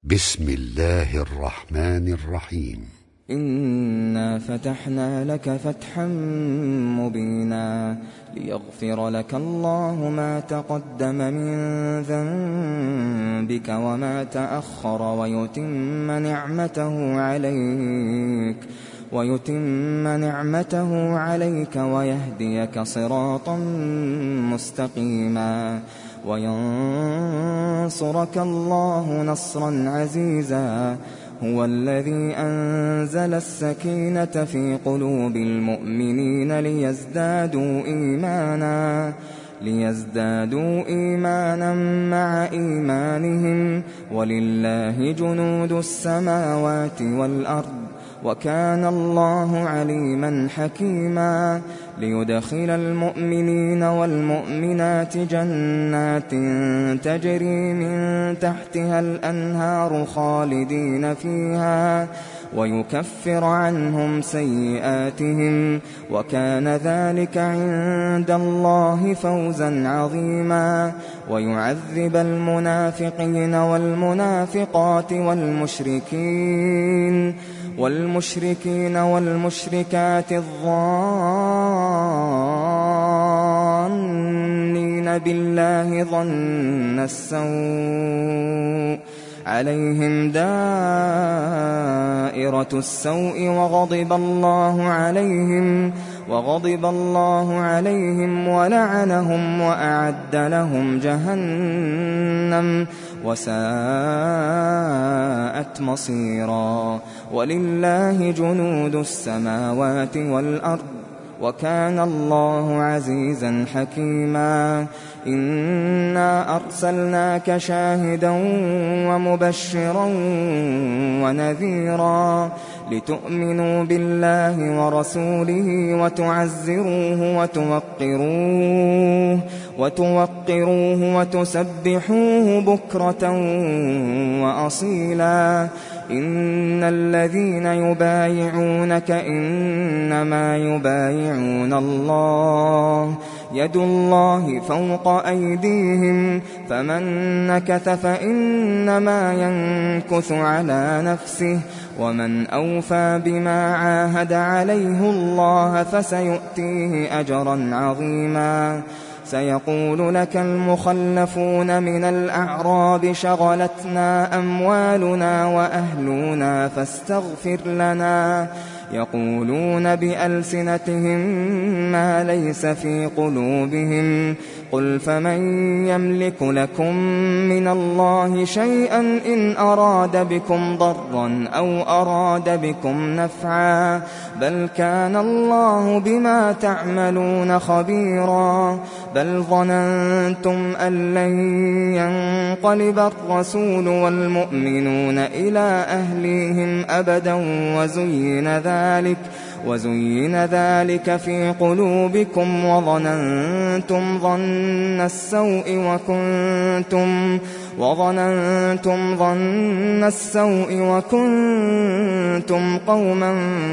بسم الله الرحمن الرحيم. إنا فتحنا لك فتحا مبينا ليغفر لك الله ما تقدم من ذنبك وما تأخر ويتم نعمته عليك ويهديك صراطا مستقيما وينصرك الله نصرا عزيزا. هو الذي أنزل السكينة في قلوب المؤمنين ليزدادوا إيمانا مع إيمانهم ولله جنود السماوات والأرض وكان الله عليما حكيما. ليدخل المؤمنين والمؤمنات جنات تجري من تحتها الأنهار خالدين فيها ويكفر عنهم سيئاتهم وكان ذلك عند الله فوزا عظيما. ويعذب المنافقين والمنافقات والمشركين والمشركات الظانين بالله ظن السوء عليهم دائرة السوء وغضب الله عليهم ولعنهم وأعد لهم جهنم وساءت مصيرا. ولله جنود السماوات والأرض وكان الله عزيزا حكيما. إنا أرسلناك شاهدا ومبشرا ونذيرا لتؤمنوا بالله ورسوله وتوقروه وتسبحوه بكرة وأصيلا. إن الذين يبايعونك إنما يبايعون الله يد الله فوق أيديهم فمن نكث فإنما ينكث على نفسه ومن أوفى بما عاهد عليه الله فسيؤتيه أجرا عظيما. سيقول لك المخلفون من الأعراب شغلتنا أموالنا وأهلنا فاستغفر لنا يقولون بألسنتهم ما ليس في قلوبهم قل فمن يملك لكم من الله شيئا إن أراد بكم ضرا أو أراد بكم نفعا بل كان الله بما تعملون خبيرا. بل ظننتم أن لن ينقلب الرسول والمؤمنون إلى أهليهم أبدا وزين ذلك في قلوبكم وظننتم ظن السوء وكنتم قوما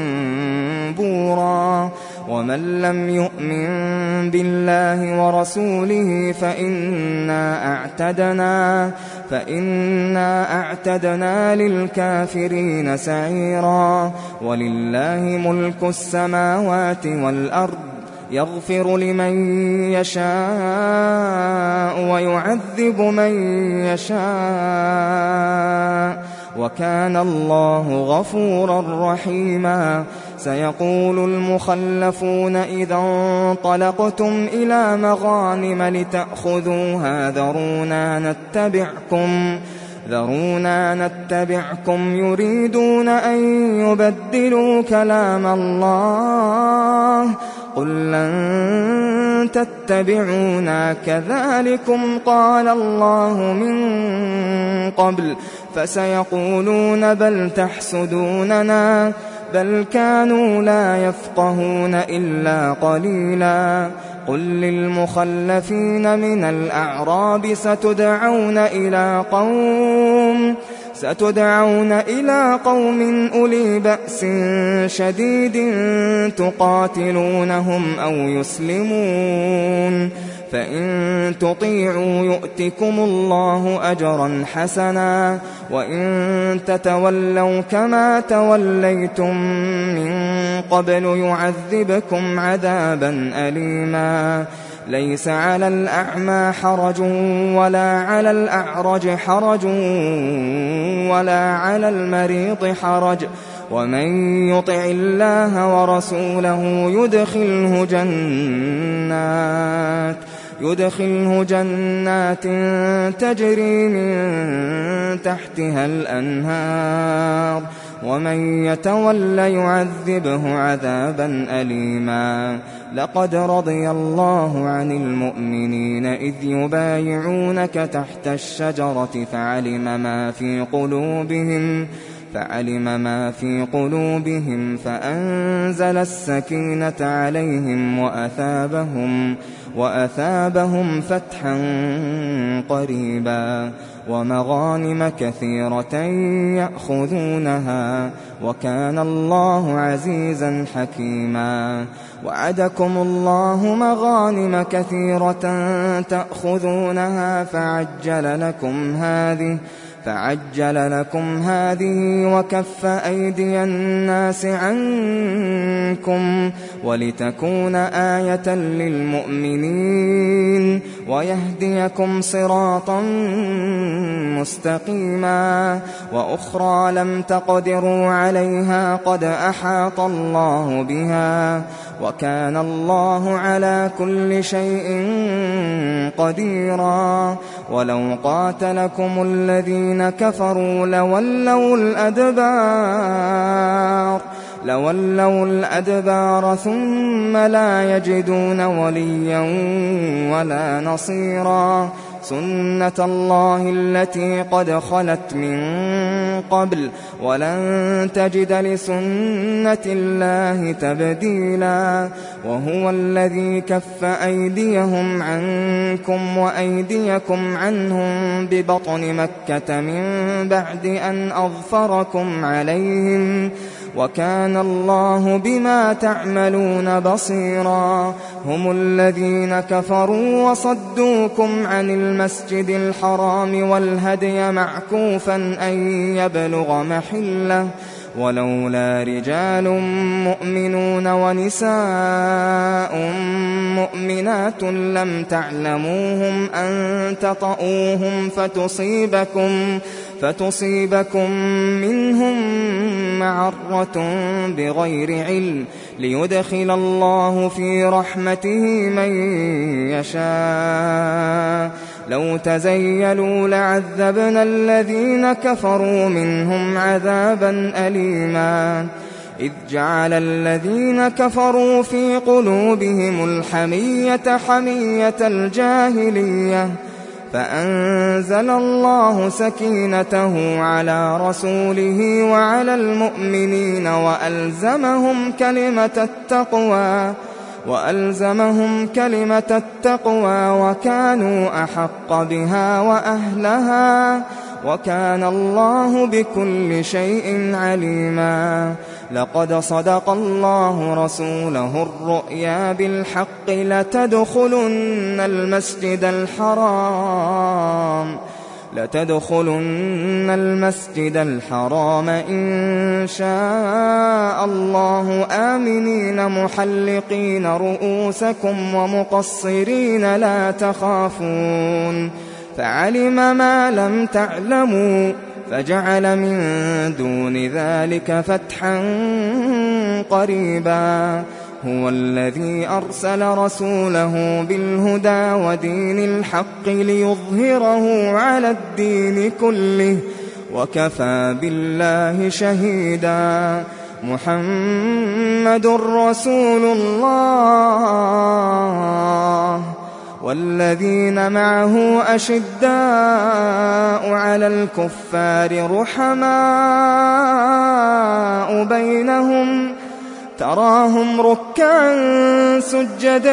بورا. ومن لم يؤمن بالله ورسوله فإنا أعتدنا للكافرين سعيرا. ولله ملك السماوات والأرض يغفر لمن يشاء ويعذب من يشاء وكان الله غفورا رحيما. سيقول المخلفون إذا انطلقتم إلى مغانم لتأخذوها ذرونا نتبعكم يريدون أن يبدلوا كلام الله قل لن تتبعونا كذلكم قال الله من قبل فسيقولون بل تحسدوننا بل كانوا لا يفقهون إلا قليلا. قل للمخلفين من الأعراب ستدعون إلى قوم أولي بأس شديد تقاتلونهم أو يسلمون فإن تطيعوا يؤتكم الله أجرا حسنا وإن تتولوا كما توليتم من قبل يعذبكم عذابا أليما ليس على الأعمى حرج ولا على الأعرج حرج ولا على المريض حرج ومن يطع الله ورسوله يدخله جنات تجري من تحتها الأنهار ومن يتول يعذبه عذابا أليما لقد رضي الله عن المؤمنين إذ يبايعونك تحت الشجرة فعلم ما في قلوبهم فأنزل السكينة عليهم وأثابهم فتحا قريبا ومغانم كثيرة يأخذونها وكان الله عزيزا حكيما وعدكم الله مغانم كثيرة تأخذونها فعجل لكم هذه وكف أيدي الناس عنكم ولتكون آية للمؤمنين ويهديكم صراطا مستقيما وأخرى لم تقدروا عليها قد أحاط الله بها وكان الله على كل شيء قديرا ولو قاتلكم الذين كفروا لولوا الأدبار ثم لا يجدون وليا ولا نصيرا سنة الله التي قد خلت من قبل ولن تجد لسنة الله تبديلا وهو الذي كف أيديهم عنكم وأيديكم عنهم ببطن مكة من بعد أن أظفركم عليهم وكان الله بما تعملون بصيرا هم الذين كفروا وصدوكم عن المسجد الحرام والهدي معكوفا أن يبلغ محله ولولا رجال مؤمنون ونساء مؤمنات لم تعلموهم أن تطؤوهم فتصيبكم منهم معرة بغير علم ليدخل الله في رحمته من يشاء لو تزيلوا لعذبنا الذين كفروا منهم عذابا أليما إذ جعل الذين كفروا في قلوبهم الحمية حمية الجاهلية فأنزل الله سكينته على رسوله وعلى المؤمنين وألزمهم كلمة التقوى وكانوا أحق بها وأهلها وكان الله بكل شيء عليما لقد صدق الله رسوله الرؤيا بالحق لتدخلن المسجد الحرام إن شاء الله آمنين محلقين رؤوسكم ومقصرين لا تخافون فعلم ما لم تعلموا فجعل من دون ذلك فتحا قريبا هو الذي أرسل رسوله بالهدى ودين الحق ليظهره على الدين كله وكفى بالله شهيدا محمد رسول الله والذين معه أشداء على الكفار رحماء بينهم تراهم ركعا سجدا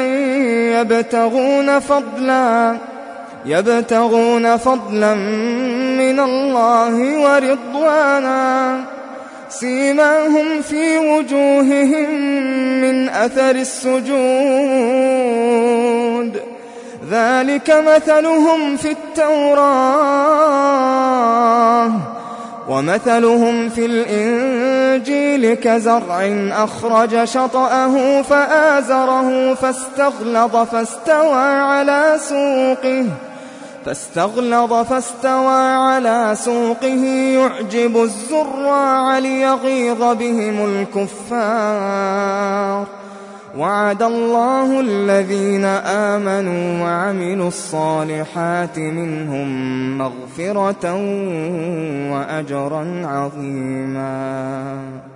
يبتغون فضلا من الله ورضوانا سيماهم في وجوههم من أثر السجود ذلك مثلهم في التوراة ومثلهم في الإنجيل كزرع أخرج شطأه فآزره فاستغلظ على سوقه يعجب الزراع ليغيظ بهم الكفار. وعد الله الذين آمنوا وعملوا الصالحات منهم مغفرة وأجرا عظيما.